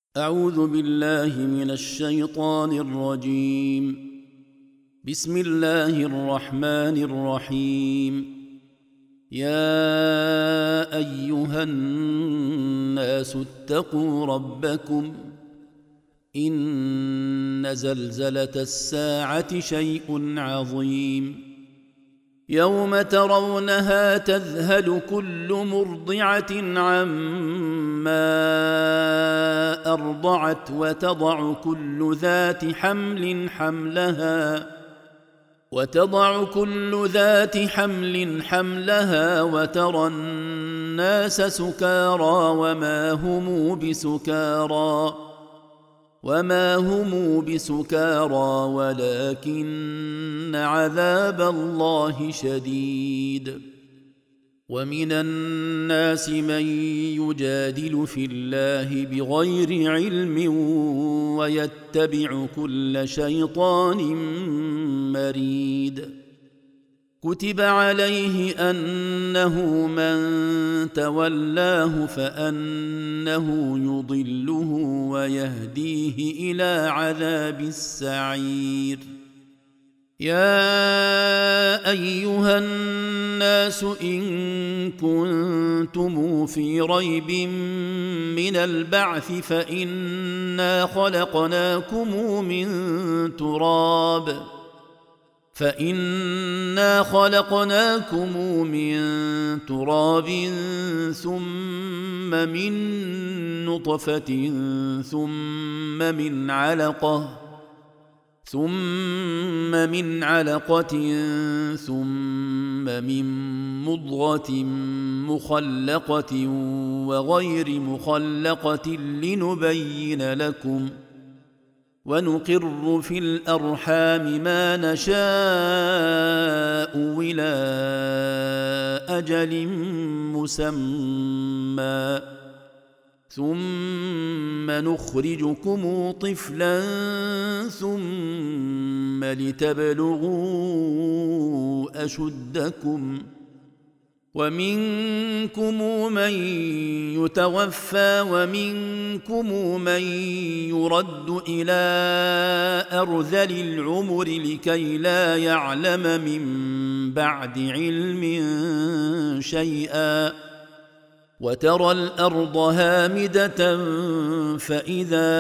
أعوذ بالله من الشيطان الرجيم. بسم الله الرحمن الرحيم. يا أيها الناس اتقوا ربكم إن زلزلة الساعة شيء عظيم. يوم ترونها تذهل كل مرضعة عما أرضعت وتضع كل ذات حمل حملها وترى الناس سكارى وما هم بسكارى ولكن عذاب الله شديد. ومن الناس من يجادل في الله بغير علم ويتبع كل شيطان مريد. كتب عليه أنه من تولاه فأنه يضله ويهديه إلى عذاب السعير. يا أيها الناس إن كنتم في ريب من البعث فإنا خلقناكم من تراب ثم من نطفة ثم من علقة ثم من مضغة مخلقة وغير مخلقة لنبين لكم، ونقر في الأرحام ما نشاء إلى أجل مسمى ثم نخرجكم طفلا ثم لتبلغوا أشدكم، ومنكم من يتوفى ومنكم من يرد إلى أرذل العمر لكي لا يعلم من بعد علم شيئا. وترى الأرض هامدة فإذا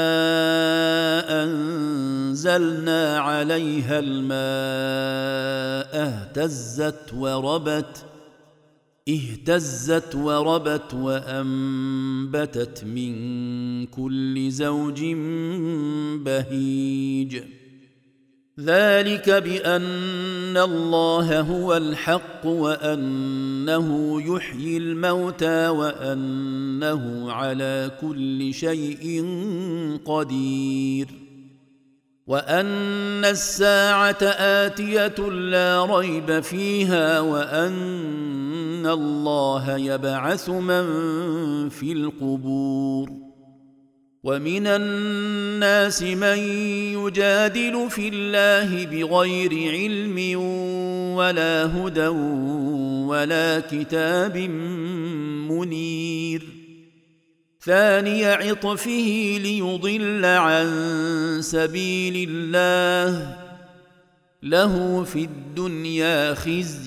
أنزلنا عليها الماء اهتزت وربت وأنبتت من كل زوج بهيج. ذلك بأن الله هو الحق وأنه يحيي الموتى وأنه على كل شيء قدير، وأن الساعة آتية لا ريب فيها، وأن الله يبعث من في القبور. ومن الناس من يجادل في الله بغير علم ولا هدى ولا كتاب منير. ثاني عطفه ليضل عن سبيل الله، له في الدنيا خزي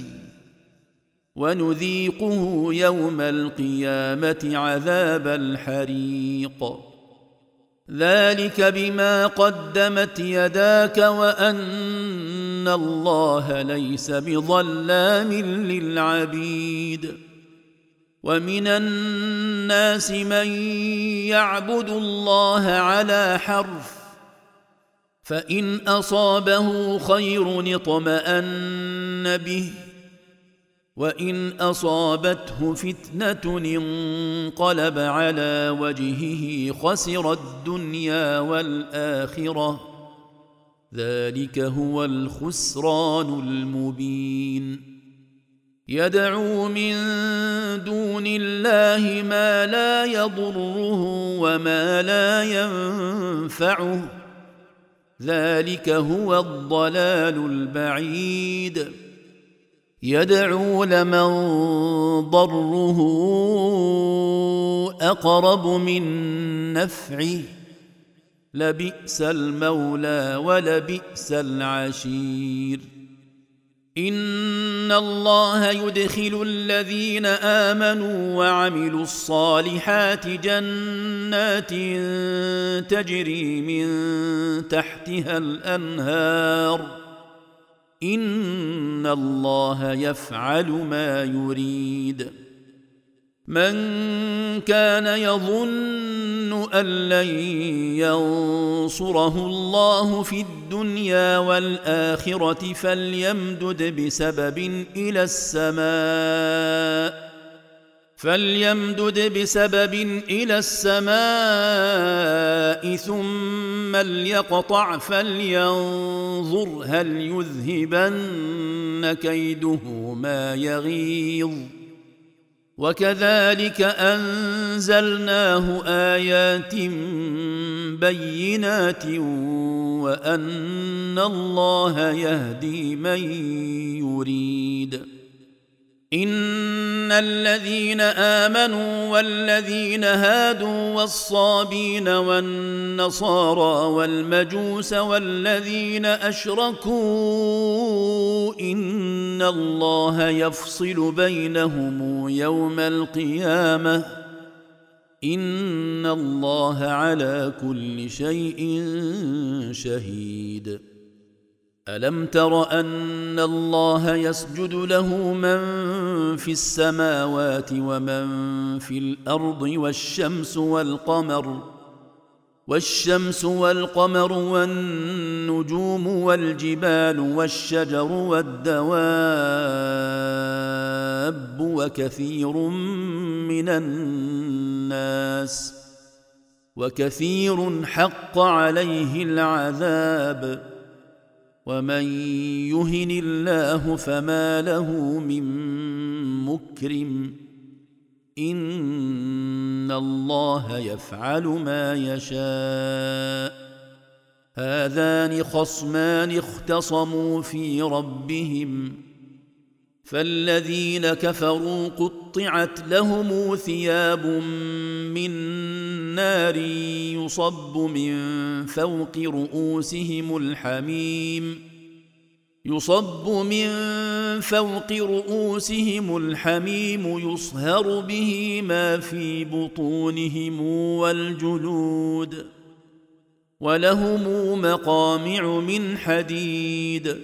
ونذيقه يوم القيامة عذاب الحريق. ذلك بما قدمت يداك وأن الله ليس بظلام للعبيد. ومن الناس من يعبد الله على حرف، فإن أصابه خير اطمأن به، وإن أصابته فتنة انقلب على وجهه خسر الدنيا والآخرة، ذلك هو الخسران المبين. يدعو من دون الله ما لا يضره وما لا ينفعه، ذلك هو الضلال البعيد. يدعو لمن ضره أقرب من نفعه لبئس المولى ولبئس العشير إن الله يدخل الذين آمنوا وعملوا الصالحات جنات تجري من تحتها الأنهار إن الله يفعل ما يريد من كان يظن أن لن ينصره الله في الدنيا والآخرة فليمدد بسبب إلى السماء ثم ليقطع فلينظر هل يذهبن كيده ما يغيظ وكذلك أنزلناه آيات بينات وأن الله يهدي من يريد إن الذين آمنوا والذين هادوا والصابين والنصارى والمجوس والذين أشركوا إن الله يفصل بينهم يوم القيامة إن الله على كل شيء شهيد ألم تر أن الله يسجد له من في السماوات ومن في الأرض والشمس والقمر والنجوم والجبال والشجر والدواب وكثير حق عليه العذاب ومن يهن الله فما له من مكرم إن الله يفعل ما يشاء هذان خصمان اختصموا في ربهم فالذين كفروا قطعت لهم ثياب من نار يصب من فوق رؤوسهم الحميم يصهر به ما في بطونهم والجلود ولهم مقامع من حديد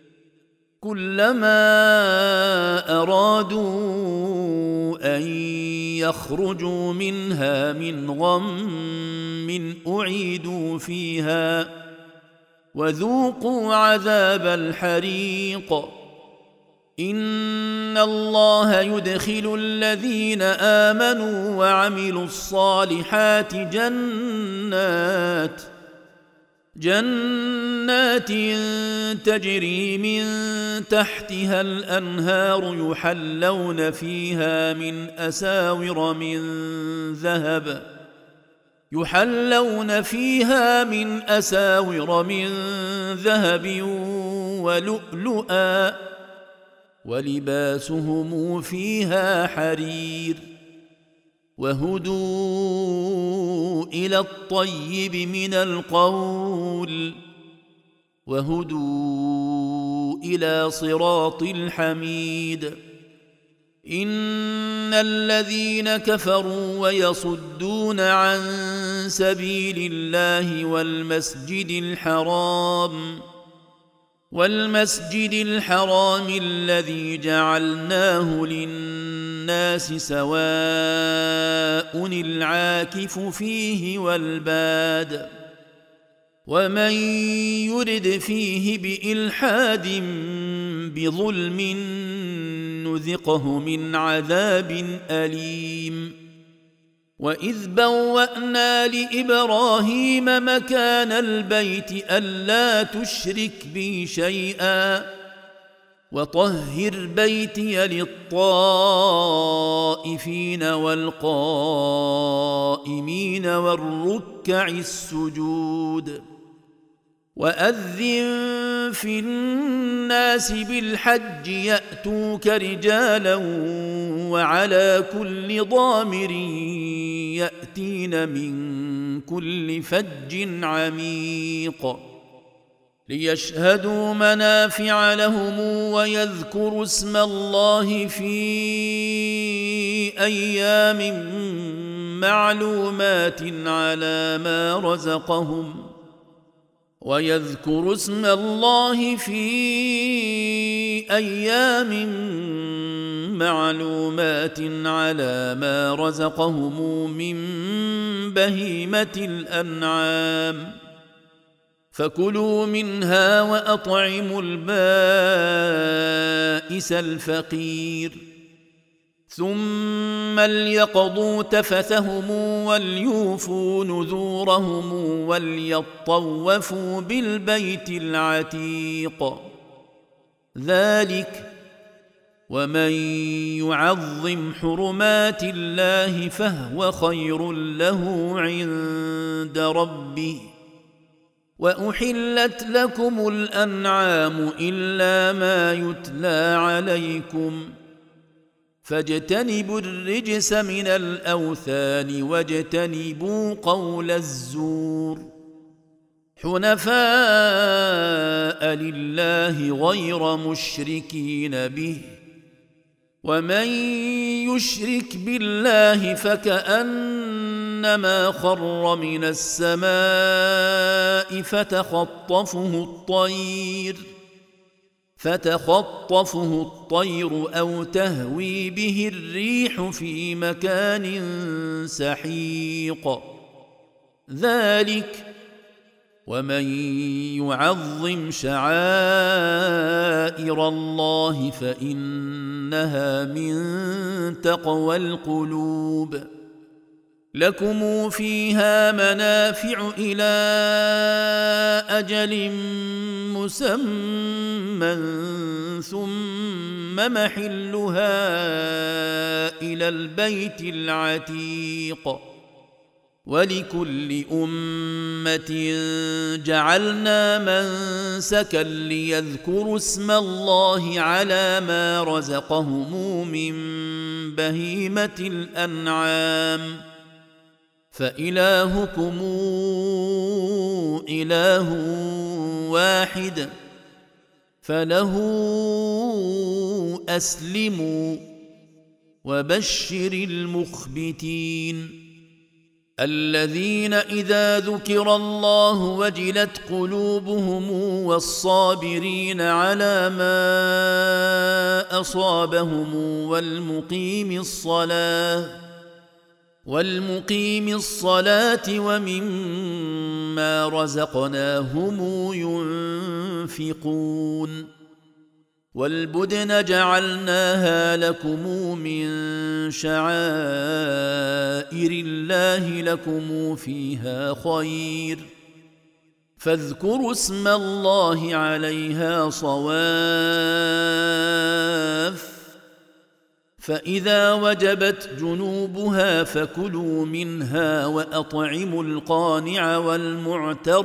كلما أرادوا أن يخرجوا منها من غم أعيدوا فيها وذوقوا عذاب الحريق إن الله يدخل الذين آمنوا وعملوا الصالحات جنات تجري من تحتها الأنهار يحلون فيها من أساور من ذهب ولؤلؤا ولباسهم فيها حرير وهدوا إلى الطيب من القول وهدوا إلى صراط الحميد إن الذين كفروا ويصدون عن سبيل الله والمسجد الحرام الذي جعلناه للناس سواء العاكف فيه والباد ومن يرد فيه بإلحاد بظلم نذقه من عذاب أليم وإذ بوأنا لإبراهيم مكان البيت ألا تشرك بي شيئا وطهر بيتي للطائفين والقائمين والركع السجود وأذن في الناس بالحج يأتوك رجالا وعلى كل ضامر يأتين من كل فج عميق ليشهدوا منافع لهم ويذكروا اسم الله في أيام معلومات على ما رزقهم من بهيمة الأنعام فكلوا منها وأطعموا البائس الفقير ثم ليقضوا تفثهم وليوفوا نذورهم وليطوفوا بالبيت العتيق ذلك ومن يعظم حرمات الله فهو خير له عند ربه وأحلت لكم الأنعام إلا ما يتلى عليكم فاجتنبوا الرجس من الأوثان واجتنبوا قول الزور حنفاء لله غير مشركين به ومن يشرك بالله فكأنما خر من السماء فتخطفه الطير أو تهوي به الريح في مكان سحيق ذلك ومن يعظم شعائر الله فإنها من تقوى القلوب لكم فيها منافع إلى أجل مسمى ثم محلها إلى البيت العتيق ولكل أمة جعلنا منسكا ليذكروا اسم الله على ما رزقهم من بهيمة الأنعام فإلهكم إله واحد فله أسلموا وبشر المخبتين الذين إذا ذكر الله وجلت قلوبهم والصابرين على ما أصابهم والمقيم الصلاة ومما رزقناهم ينفقون والبدن جعلناها لكم من شعائر الله لكم فيها خير فاذكروا اسم الله عليها صواف فإذا وجبت جنوبها فكلوا منها وأطعموا القانع والمعتر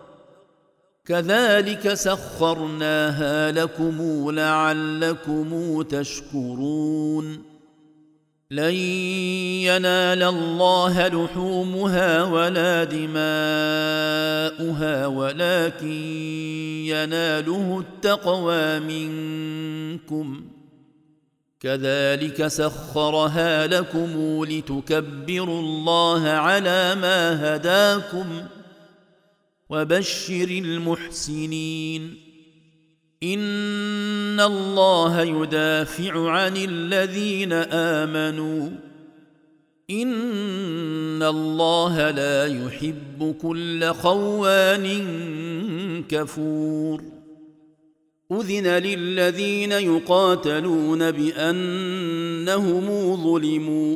كذلك سخرناها لكم لعلكم تشكرون لن ينال الله لحومها ولا دماؤها ولكن يناله التقوى منكم كذلك سخرها لكم لتكبروا الله على ما هداكم وبشر المحسنين إن الله يدافع عن الذين آمنوا إن الله لا يحب كل خوان كفور أذن للذين يقاتلون بأنهم ظلموا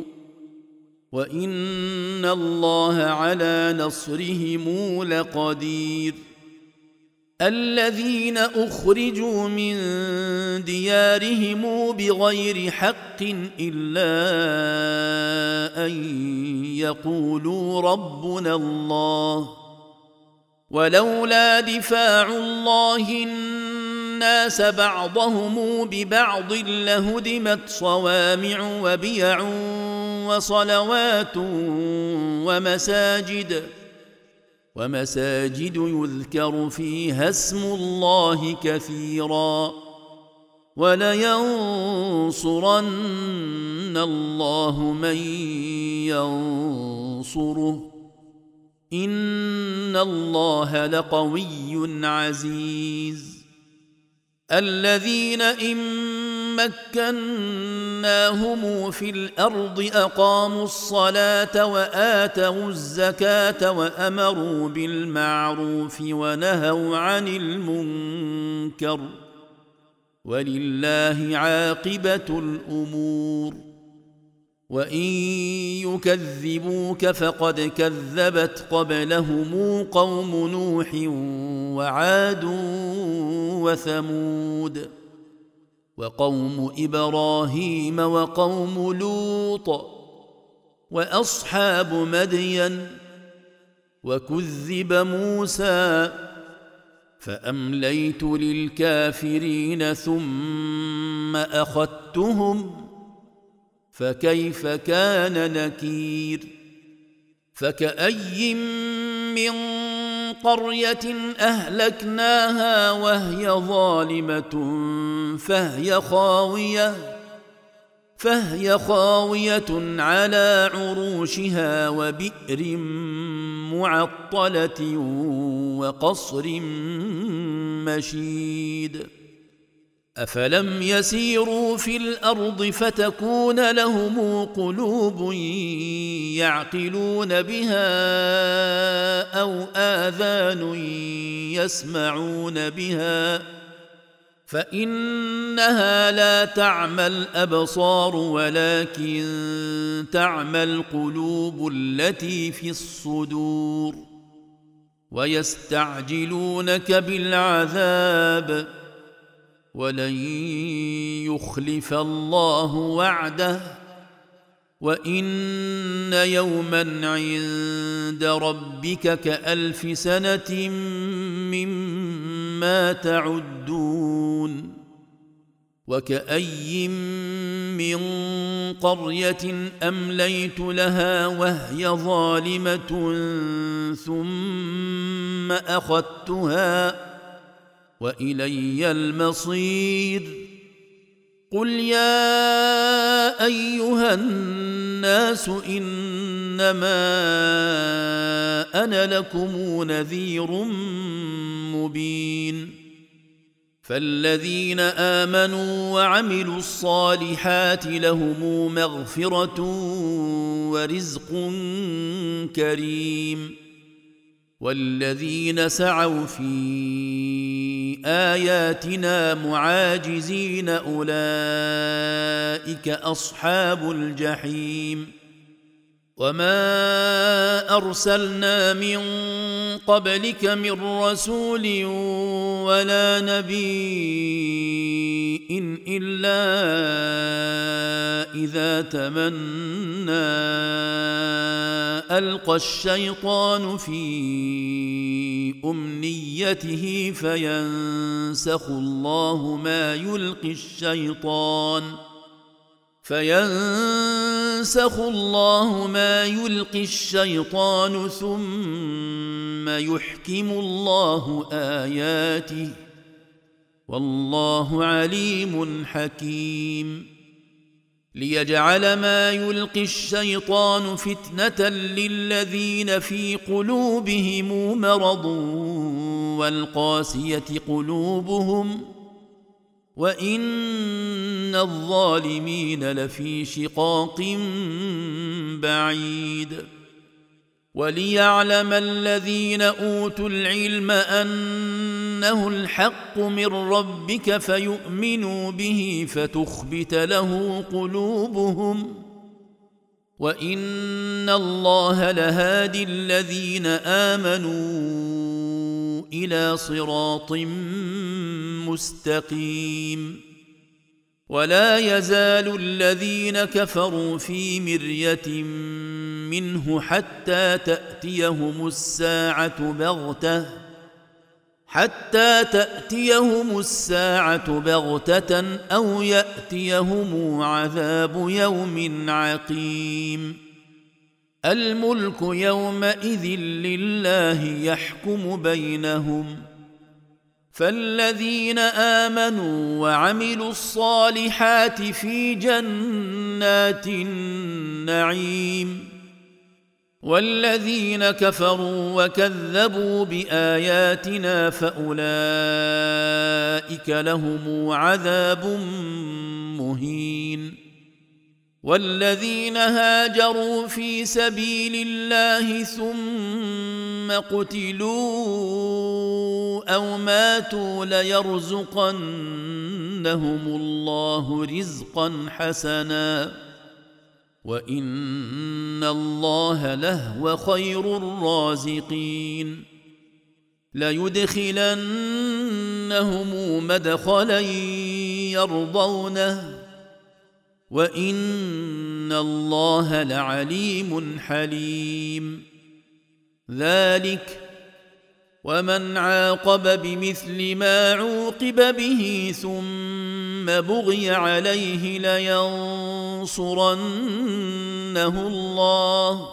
وإن الله على نصرهم لقدير الذين أخرجوا من ديارهم بغير حق إلا أن يقولوا ربنا الله ولولا دفاع الله الناس بعضهم ببعض لهدمت صوامع وبيع وصلوات ومساجد يذكر فيها اسم الله كثيرا ولينصرن الله من ينصره إن الله لقوي عزيز الذين إن مكناهم في الأرض أقاموا الصلاة وآتوا الزكاة وأمروا بالمعروف ونهوا عن المنكر ولله عاقبة الأمور وإن يكذبوك فقد كذبت قبلهم قوم نوح وعاد وثمود وقوم إبراهيم وقوم لوط وأصحاب مدين وكذب موسى فأمليت للكافرين ثم أخذتهم فكيف كان نكير فكأي من قرية أهلكناها وهي ظالمة فهي خاوية على عروشها وبئر معطلة وقصر مشيد أفلم يسيروا في الأرض فتكون لهم قلوب يعقلون بها أو آذان يسمعون بها فإنها لا تعمى الأبصار ولكن تعمى القلوب التي في الصدور ويستعجلونك بالعذاب ولن يخلف الله وعده وإن يوما عند ربك كألف سنة مما تعدون وكأي من قرية أمليت لها وهي ظالمة ثم أخذتها وإلي المصير قل يا أيها الناس إنما أنا لكم نذير مبين فالذين آمنوا وعملوا الصالحات لهم مغفرة ورزق كريم والذين سعوا في آياتنا معاجزين أولئك أصحاب الجحيم وما أرسلنا من قبلك من رسول ولا نبي إلا إذا تمنى ألقى الشيطان في أمنيته فينسخ الله ما يلقي الشيطان ثم يحكم الله آياته والله عليم حكيم ليجعل ما يلقي الشيطان فتنة للذين في قلوبهم مرض والقاسية قلوبهم وإن الظالمين لفي شقاق بعيد وليعلم الذين أوتوا العلم أنه الحق من ربك فيؤمنوا به فتخبت له قلوبهم وإن الله لهادي الذين آمنوا إلى صراط مستقيم ولا يزال الذين كفروا في مرية منه حتى تأتيهم الساعة بغتة أو يأتيهم عذاب يوم عقيم. الملك يومئذ لله يحكم بينهم، فالذين آمنوا وعملوا الصالحات في جنات النعيم، والذين كفروا وكذبوا بآياتنا فأولئك لهم عذاب مهين. والذين هاجروا في سبيل الله ثم قتلوا أو ماتوا ليرزقنهم الله رزقا حسنا وإن الله لهو خير الرازقين. ليدخلنهم مدخلا يرضونه وإن الله لعليم حليم. ذلك ومن عاقب بمثل ما عوقب به ثم بغي عليه لينصرنه الله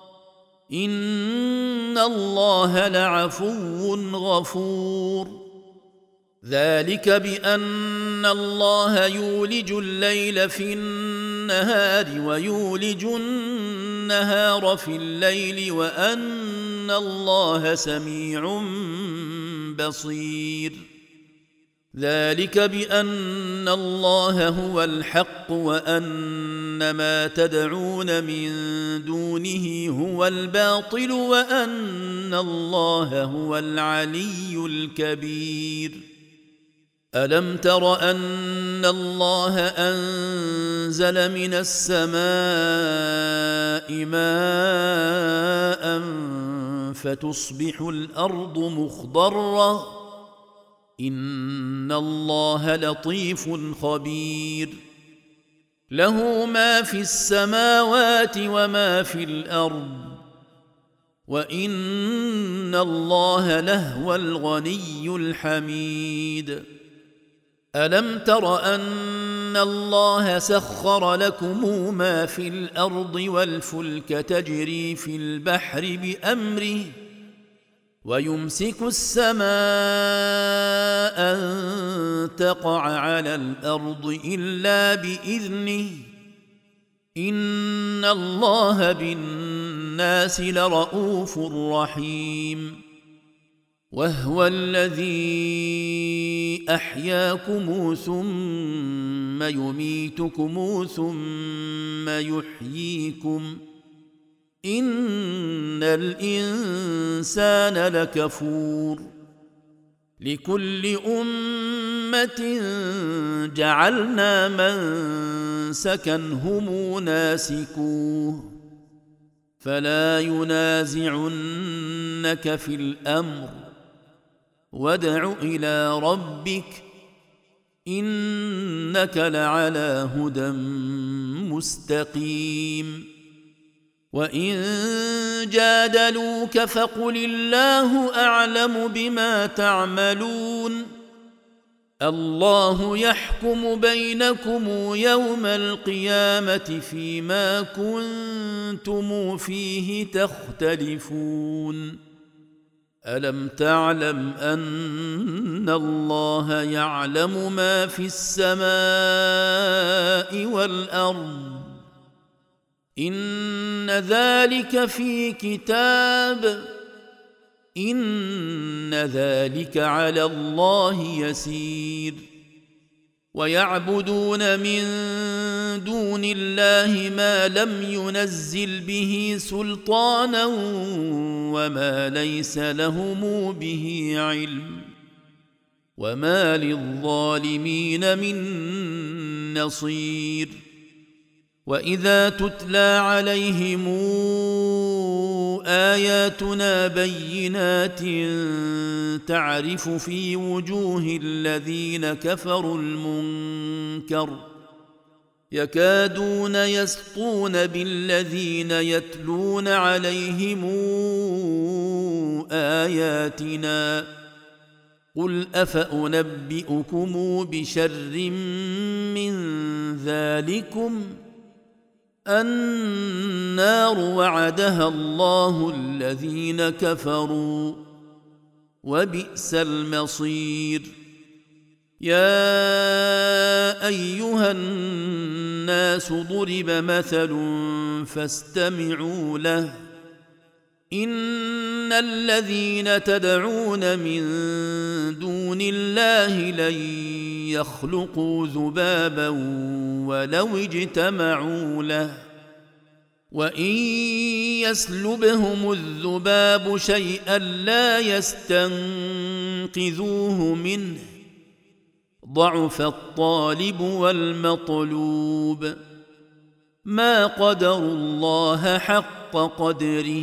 إن الله لعفو غفور. ذلك بأن الله يولج الليل في النهار ويولج النهار في الليل وأن الله سميع بصير. ذلك بأن الله هو الحق وأن ما تدعون من دونه هو الباطل وأن الله هو العلي الكبير. ألم تر أن الله أنزل من السماء ماء فتصبح الأرض مخضرة إن الله لطيف خبير. له ما في السماوات وما في الأرض وإن الله لهو الغني الحميد. ألم تر أن الله سخر لكم ما في الأرض والفلك تجري في البحر بأمره ويمسك السماء أن تقع على الأرض إلا بإذنه إن الله بالناس لرؤوف رحيم. وهو الذي أحياكم ثم يميتكم ثم يحييكم إن الإنسان لكفور. لكل أمة جعلنا منسكا هم ناسكوه فلا ينازعنك في الأمر وادع إلى ربك إنك لعلى هدى مستقيم. وإن جادلوك فقل الله أعلم بما تعملون الله يحكم بينكم يوم القيامة فيما كنتم فيه تختلفون. ألم تعلم أن الله يعلم ما في السماء والأرض إن ذلك في كتاب إن ذلك على الله يسير. ويعبدون من دون الله ما لم ينزل به سلطانا وما ليس لهم به علم وما للظالمين من نصير. وإذا تتلى عليهم آياتنا بينات تعرف في وجوه الذين كفروا المنكر يكادون يسطون بالذين يتلون عليهم آياتنا قل أفأنبئكم بشر من ذلكم النار وعدها الله الذين كفروا وبئس المصير يا أيها الناس ضرب مثل فاستمعوا له إن الذين تدعون من دون الله لن يخلقوا ذبابا ولو اجتمعوا له وإن يسلبهم الذباب شيئا لا يستنقذوه منه ضعف الطالب والمطلوب ما قدروا الله حق قدره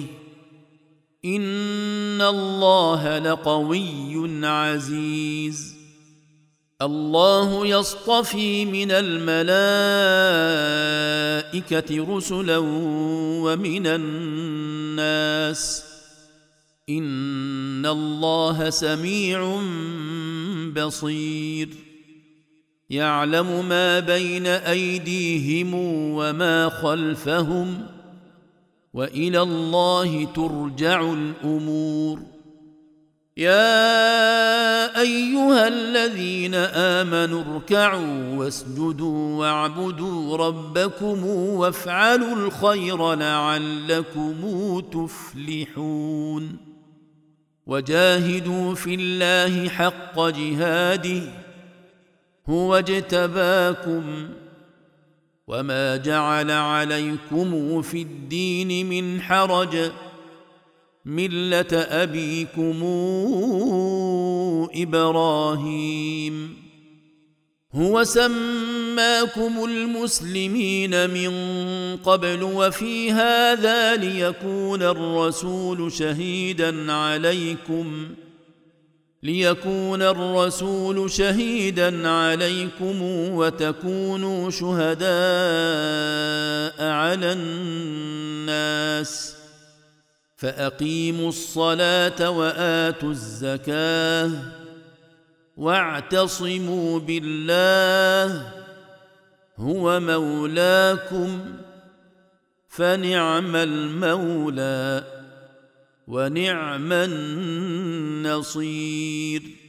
إن الله لقوي عزيز الله يصطفي من الملائكة رسلا ومن الناس إن الله سميع بصير يعلم ما بين أيديهم وما خلفهم وإلى الله ترجع الأمور يا أيها الذين آمنوا اركعوا واسجدوا واعبدوا ربكم وافعلوا الخير لعلكم تفلحون وجاهدوا في الله حق جهاده هو اجتباكم وما جعل عليكم في الدين من حرج ملة أبيكم إبراهيم هو سماكم المسلمين من قبل وفي هذا ليكون الرسول شهيدا عليكم وتكونوا شهداء على الناس فأقيموا الصلاة وآتوا الزكاة واعتصموا بالله هو مولاكم فنعم المولى ونعم النصير